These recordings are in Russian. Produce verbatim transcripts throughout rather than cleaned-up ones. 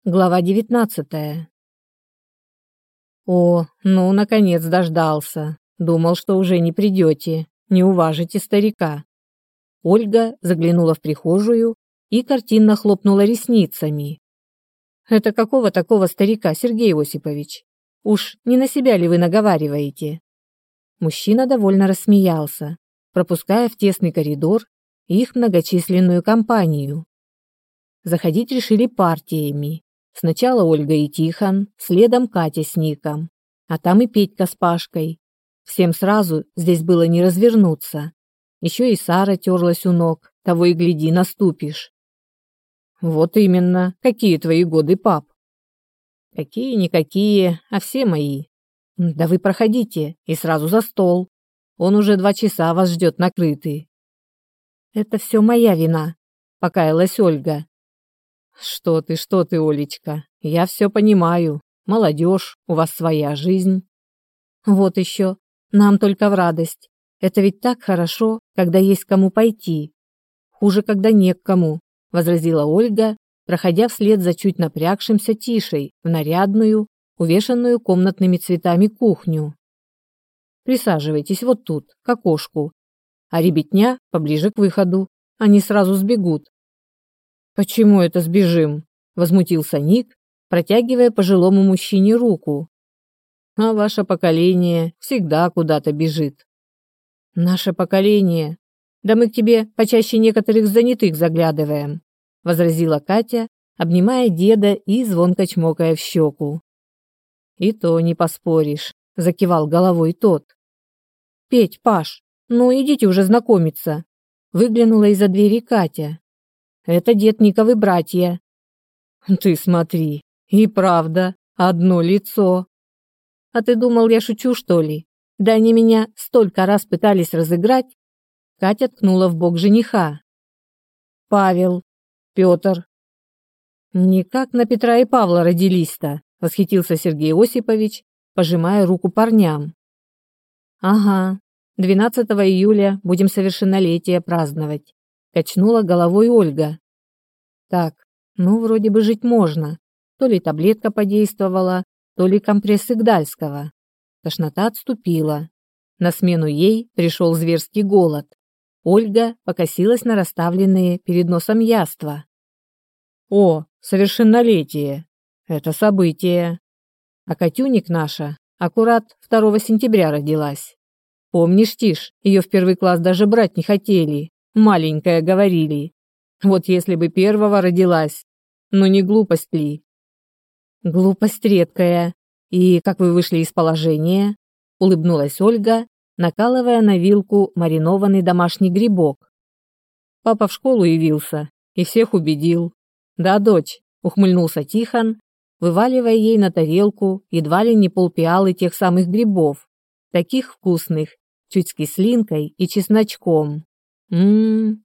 Глава девятнадцатая. О, ну, наконец дождался. Думал, что уже не придете, не уважите старика. Ольга заглянула в прихожую и картинно хлопнула ресницами. Это какого такого старика, Сергей Осипович? Уж не на себя ли вы наговариваете? Мужчина довольно рассмеялся, пропуская в тесный коридор их многочисленную компанию. Заходить решили партиями. Сначала Ольга и Тихон, следом Катя с Ником, а там и Петька с Пашкой. Всем сразу здесь было не развернуться. Еще и Сара терлась у ног, того и гляди, наступишь. Вот именно, какие твои годы, пап? Какие-никакие, а все мои. Да вы проходите и сразу за стол. Он уже два часа вас ждет накрытый. Это все моя вина, покаялась Ольга. Что ты, что ты, Олечка, я все понимаю. Молодежь, у вас своя жизнь. Вот еще, нам только в радость. Это ведь так хорошо, когда есть кому пойти. Хуже, когда не к кому, возразила Ольга, проходя вслед за чуть напрягшимся Тишей в нарядную, увешанную комнатными цветами кухню. Присаживайтесь вот тут, к окошку, а ребятня поближе к выходу, они сразу сбегут. «Почему это сбежим?» – возмутился Ник, протягивая пожилому мужчине руку. «А ваше поколение всегда куда-то бежит». «Наше поколение? Да мы к тебе почаще некоторых занятых заглядываем», – возразила Катя, обнимая деда и звонко чмокая в щеку. «И то не поспоришь», – закивал головой тот. «Петь, Паш, ну идите уже знакомиться», – выглянула из-за двери Катя. Это дед Никовы братья. Ты смотри, и правда, одно лицо. А ты думал, я шучу, что ли? Да они меня столько раз пытались разыграть. Катя ткнула в бок жениха. Павел, Петр. Никак на Петра и Павла родились-то, восхитился Сергей Осипович, пожимая руку парням. Ага, двенадцатого июля будем совершеннолетие праздновать. Качнула головой Ольга. Так, ну вроде бы жить можно. То ли таблетка подействовала, то ли компресс Игдальского. Тошнота отступила. На смену ей пришел зверский голод. Ольга покосилась на расставленные перед носом яства. О, совершеннолетие! Это событие. А Катюник наша аккурат второго сентября родилась. Помнишь, Тиш, ее в первый класс даже брать не хотели. Маленькая, говорили. Вот если бы первого родилась. Ну не глупость ли? Глупость редкая. И как вы вышли из положения? Улыбнулась Ольга, накалывая на вилку маринованный домашний грибок. Папа в школу явился и всех убедил. Да, дочь, ухмыльнулся Тихон, вываливая ей на тарелку едва ли не полпиалы тех самых грибов. Таких вкусных, чуть с кислинкой и чесночком. М-м.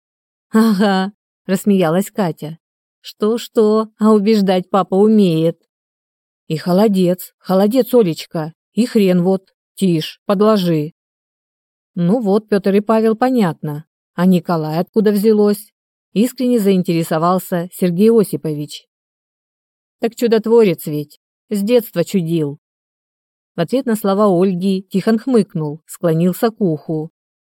Ага, рассмеялась Катя. Что-что, а убеждать папа умеет. И холодец, холодец, Олечка, и хрен вот, тишь, подложи. Ну вот, Петр и Павел, понятно. А Николай откуда взялось? Искренне заинтересовался Сергей Осипович. Так чудотворец ведь, с детства чудил. В ответ на слова Ольги Тихон хмыкнул, склонился к уху.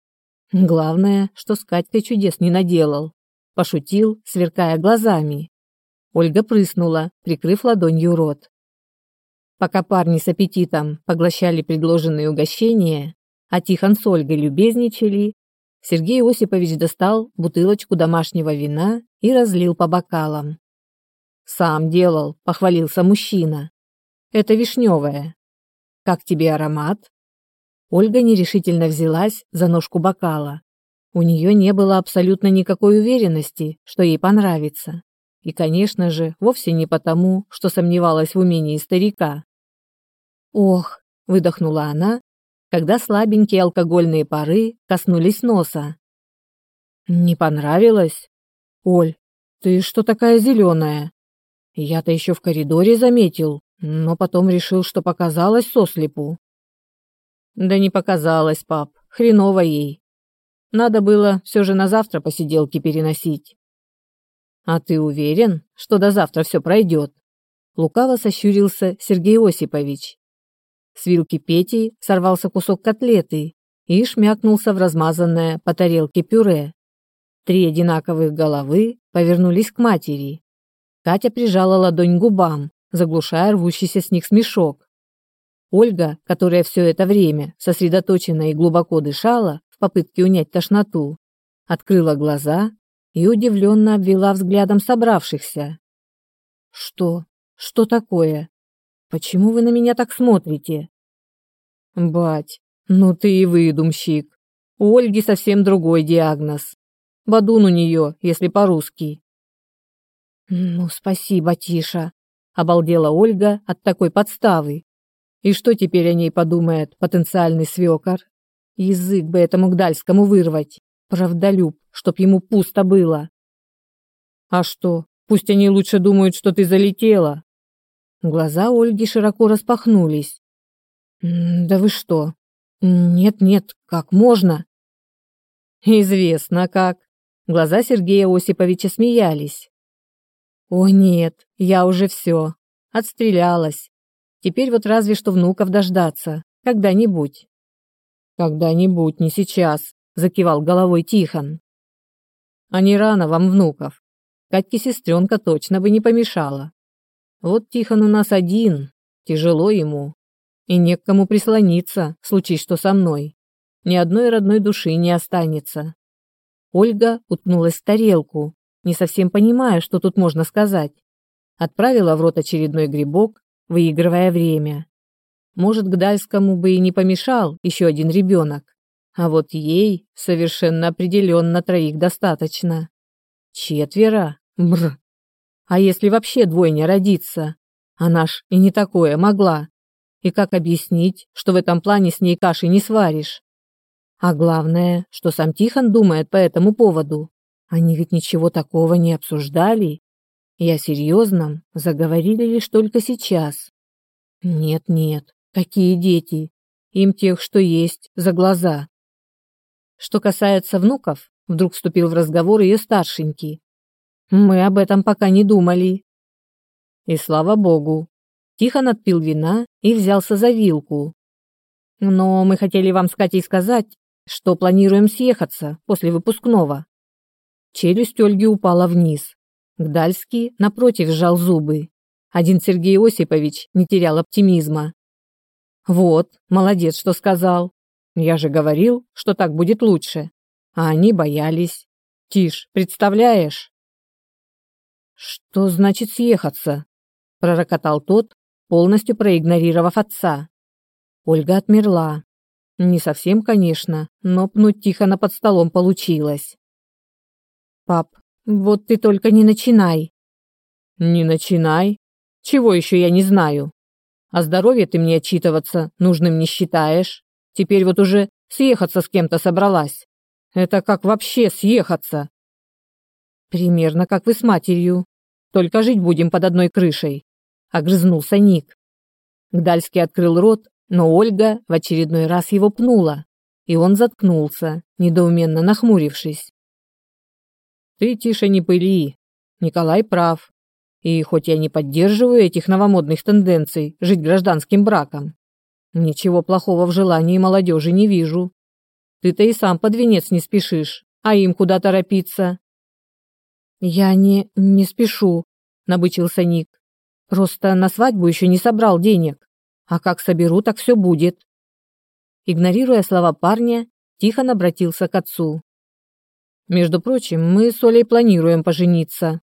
Главное, что с Катькой чудес не наделал. Пошутил, сверкая глазами. Ольга прыснула, прикрыв ладонью рот. Пока парни с аппетитом поглощали предложенные угощения, а Тихон с Ольгой любезничали, Сергей Осипович достал бутылочку домашнего вина и разлил по бокалам. «Сам делал», — похвалился мужчина. «Это вишневое. Как тебе аромат?» Ольга нерешительно взялась за ножку бокала. У нее не было абсолютно никакой уверенности, что ей понравится. И, конечно же, вовсе не потому, что сомневалась в умении старика. «Ох!» – выдохнула она, когда слабенькие алкогольные пары коснулись носа. «Не понравилось? Оль, ты что такая зеленая? Я-то еще в коридоре заметил, но потом решил, что показалось сослепу». «Да не показалось, пап, хреново ей. Надо было все же на завтра посиделки переносить». «А ты уверен, что до завтра все пройдет?» Лукаво сощурился Сергей Осипович. С вилки Пети сорвался кусок котлеты и шмякнулся в размазанное по тарелке пюре. Три одинаковых головы повернулись к матери. Катя прижала ладонь к губам, заглушая рвущийся с них смешок. Ольга, которая все это время сосредоточенно и глубоко дышала в попытке унять тошноту, открыла глаза и удивленно обвела взглядом собравшихся. «Что? Что такое? Почему вы на меня так смотрите?» «Бать, ну ты и выдумщик. У Ольги совсем другой диагноз. Бадун у нее, если по-русски». «Ну, спасибо, Тиша», — обалдела Ольга от такой подставы. И что теперь о ней подумает потенциальный свекор? Язык бы этому Гдальскому вырвать. Правдолюб, чтоб ему пусто было. «А что, пусть они лучше думают, что ты залетела». Глаза Ольги широко распахнулись. «Да вы что? Нет-нет, как можно?» «Известно как». Глаза Сергея Осиповича смеялись. «О нет, я уже все. Отстрелялась. Теперь вот разве что внуков дождаться. Когда-нибудь». «Когда-нибудь, не сейчас», — закивал головой Тихон. «А не рано вам внуков. Катьке сестренка точно бы не помешала. Вот Тихон у нас один, тяжело ему. И не к кому прислониться, случись что со мной. Ни одной родной души не останется». Ольга уткнулась в тарелку, не совсем понимая, что тут можно сказать. Отправила в рот очередной грибок, выигрывая время. Может, Гдальскому бы и не помешал еще один ребенок, а вот ей совершенно определенно троих достаточно. Четверо? Бр. А если вообще двойня родится? Она ж и не такое могла. И как объяснить, что в этом плане с ней каши не сваришь? А главное, что сам Тихон думает по этому поводу. Они ведь ничего такого не обсуждали. И о серьезном заговорили лишь только сейчас. Нет-нет, какие дети? Им тех, что есть, за глаза. Что касается внуков, вдруг вступил в разговор ее старшенький. Мы об этом пока не думали. И слава богу. Тихон отпил вина и взялся за вилку. Но мы хотели вам с Катей сказать, что планируем съехаться после выпускного. Челюсть Ольги упала вниз. Гдальский, напротив, сжал зубы. Один Сергей Осипович не терял оптимизма. «Вот, молодец, что сказал. Я же говорил, что так будет лучше. А они боялись. Тиш, представляешь?» «Что значит съехаться?» – пророкотал тот, полностью проигнорировав отца. Ольга отмерла. Не совсем, конечно, но пнуть Тихона под столом получилось. «Пап, вот ты только не начинай». «Не начинай? Чего еще я не знаю? О здоровье ты мне отчитываться нужным не считаешь. Теперь вот уже съехаться с кем-то собралась. Это как вообще съехаться?» «Примерно как вы с матерью. Только жить будем под одной крышей», — огрызнулся Ник. Гдальский открыл рот, но Ольга в очередной раз его пнула, и он заткнулся, недоуменно нахмурившись. «Ты тише не пыли. Николай прав. И хоть я не поддерживаю этих новомодных тенденций жить гражданским браком, ничего плохого в желании молодежи не вижу. Ты-то и сам под венец не спешишь, а им куда торопиться?» «Я не... не спешу», — набычился Ник. «Просто на свадьбу еще не собрал денег. А как соберу, так все будет». Игнорируя слова парня, Тихон обратился к отцу. «Между прочим, мы с Олей планируем пожениться».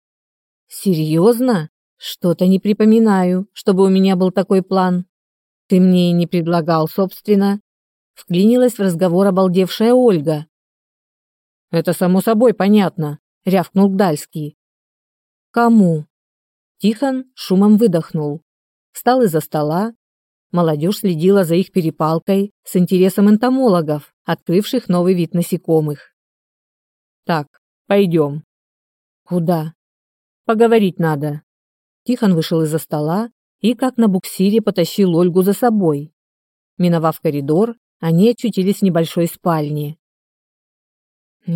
«Серьезно? Что-то не припоминаю, чтобы у меня был такой план. Ты мне и не предлагал, собственно». Вклинилась в разговор обалдевшая Ольга. «Это само собой понятно», — рявкнул Гдальский. «Кому?» Тихон шумом выдохнул. Встал из-за стола. Молодежь следила за их перепалкой с интересом энтомологов, открывших новый вид насекомых. «Так, пойдем». «Куда?» «Поговорить надо». Тихон вышел из-за стола и, как на буксире, потащил Ольгу за собой. Миновав коридор, они очутились в небольшой спальне.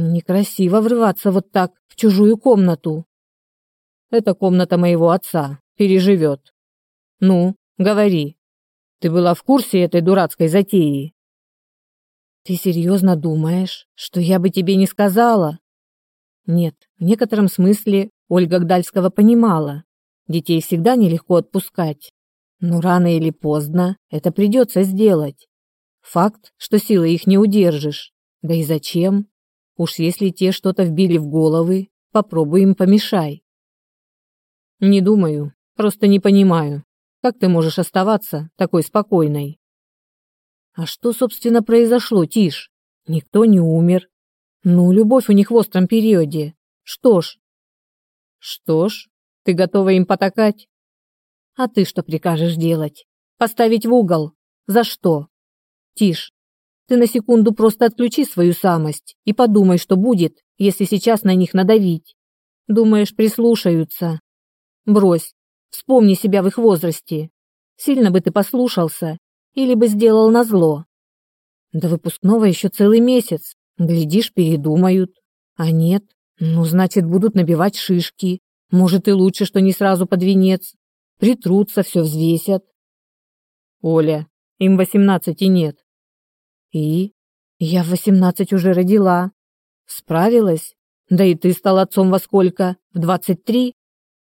«Некрасиво врываться вот так в чужую комнату». «Это комната моего отца, переживет. Ну, говори. Ты была в курсе этой дурацкой затеи? Ты серьезно думаешь, что я бы тебе не сказала? Нет, в некотором смысле Ольга Гдальского понимала. Детей всегда нелегко отпускать. Но рано или поздно это придется сделать. Факт, что силой их не удержишь. Да и зачем? Уж если те что-то вбили в головы, попробуй им помешай. Не думаю, просто не понимаю, как ты можешь оставаться такой спокойной. А что, собственно, произошло, Тиш? Никто не умер. Ну, любовь у них в остром периоде. Что ж? Что ж, ты готова им потакать? А ты что прикажешь делать? Поставить в угол? За что? Тиш, ты на секунду просто отключи свою самость и подумай, что будет, если сейчас на них надавить. Думаешь, прислушаются? Брось, вспомни себя в их возрасте. Сильно бы ты послушался или бы сделал назло. До выпускного еще целый месяц. Глядишь, передумают. А нет, ну, значит, будут набивать шишки. Может, и лучше, что не сразу под венец. Притрутся, все взвесят. Оля, им восемнадцати нет. И? Я в восемнадцать уже родила. Справилась? Да и ты стал отцом во сколько? В двадцать три?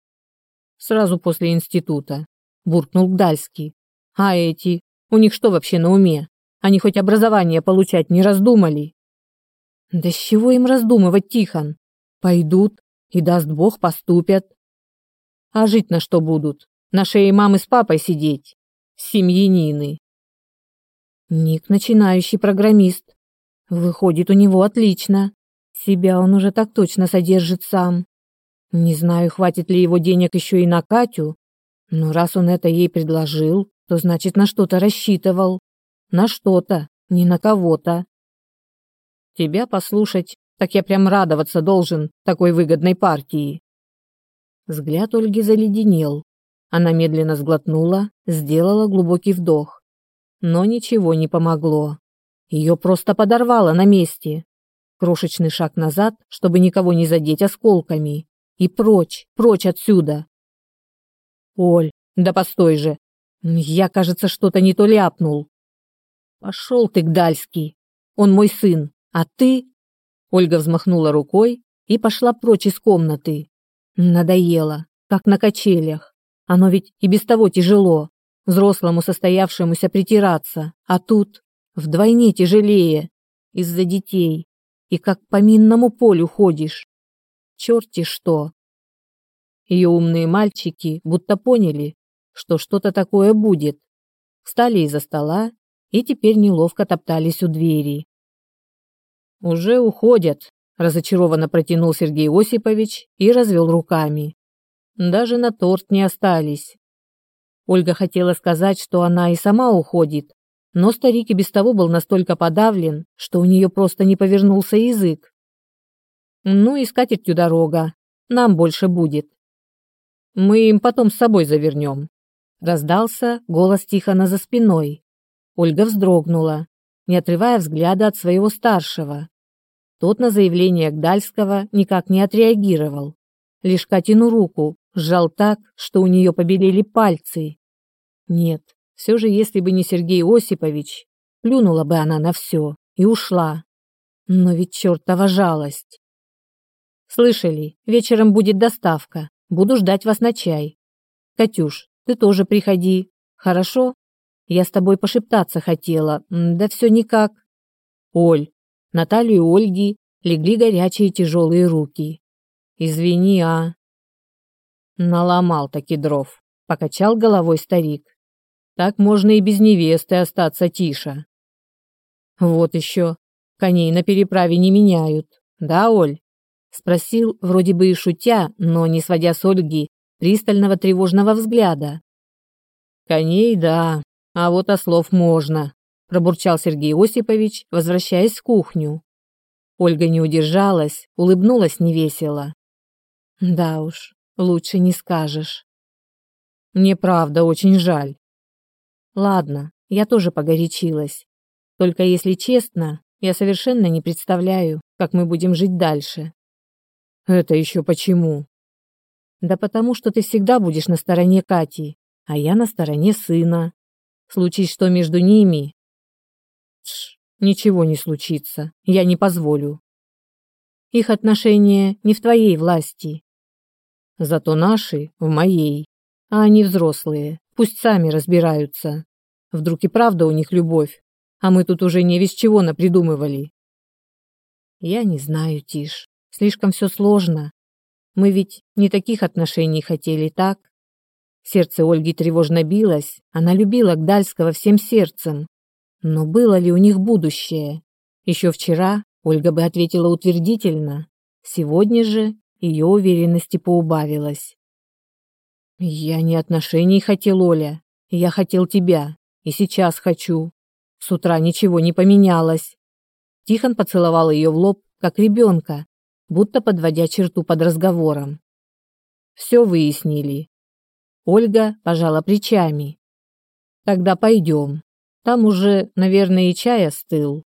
Сразу после института. Буркнул Гдальский. А эти? У них что вообще на уме? Они хоть образование получать не раздумали? Да с чего им раздумывать, Тихон? Пойдут и, даст Бог, поступят. А жить на что будут? На шее мамы с папой сидеть? Семьянины. Ник начинающий программист. Выходит, у него отлично. Себя он уже так точно содержит сам. Не знаю, хватит ли его денег еще и на Катю, но раз он это ей предложил, то значит на что-то рассчитывал. На что-то, не на кого-то. Тебя послушать, так я прям радоваться должен такой выгодной партии. Взгляд Ольги заледенел. Она медленно сглотнула, сделала глубокий вдох. Но ничего не помогло. Ее просто подорвало на месте. Крошечный шаг назад, чтобы никого не задеть осколками. И прочь, прочь отсюда. Оль, да постой же. Я, кажется, что-то не то ляпнул. Пошел ты, Гдальский. Он мой сын, а ты... Ольга взмахнула рукой и пошла прочь из комнаты. Надоело, как на качелях. Оно ведь и без того тяжело, взрослому состоявшемуся притираться, а тут вдвойне тяжелее, из-за детей, и как по минному полю ходишь. Черти что. Ее умные мальчики будто поняли, что что-то такое будет. Встали из-за стола и теперь неловко топтались у двери. «Уже уходят», – разочарованно протянул Сергей Осипович и развел руками. «Даже на торт не остались». Ольга хотела сказать, что она и сама уходит, но старик и без того был настолько подавлен, что у нее просто не повернулся язык. «Ну и с катертью дорога, нам больше будет. Мы им потом с собой завернем», – раздался голос Тихона за спиной. Ольга вздрогнула, не отрывая взгляда от своего старшего. Тот на заявление Гдальского никак не отреагировал. Лишь Катину руку сжал так, что у нее побелели пальцы. Нет, все же если бы не Сергей Осипович, плюнула бы она на все и ушла. Но ведь чертова жалость. «Слышали, вечером будет доставка. Буду ждать вас на чай. Катюш, ты тоже приходи. Хорошо? Я с тобой пошептаться хотела, да все никак». Оль, на талию Ольги легли горячие тяжелые руки. «Извини, а...» «Наломал таки дров», — покачал головой старик. «Так можно и без невесты остаться, Тиша». «Вот еще, коней на переправе не меняют, да, Оль?» — спросил, вроде бы и шутя, но не сводя с Ольги пристального тревожного взгляда. «Коней, да, а вот ослов можно», — пробурчал Сергей Осипович, возвращаясь в кухню. Ольга не удержалась, улыбнулась невесело. «Да уж, лучше не скажешь». «Мне правда очень жаль». «Ладно, я тоже погорячилась. Только, если честно, я совершенно не представляю, как мы будем жить дальше». «Это еще почему?» Да потому что ты всегда будешь на стороне Кати, а я на стороне сына. Случись что между ними... Тш, ничего не случится, я не позволю. Их отношения не в твоей власти. Зато наши в моей. А они взрослые, пусть сами разбираются. Вдруг и правда у них любовь, а мы тут уже не весь чего напридумывали. Я не знаю, Тиш, слишком все сложно. Мы ведь не таких отношений хотели, так? Сердце Ольги тревожно билось, она любила Гдальского всем сердцем. Но было ли у них будущее? Еще вчера Ольга бы ответила утвердительно. Сегодня же ее уверенности поубавилось. «Я не отношений хотел, Оля. Я хотел тебя. И сейчас хочу. С утра ничего не поменялось». Тихон поцеловал ее в лоб, как ребенка, будто подводя черту под разговором. «Все выяснили». Ольга пожала плечами. «Тогда пойдем. Там уже, наверное, и чай остыл».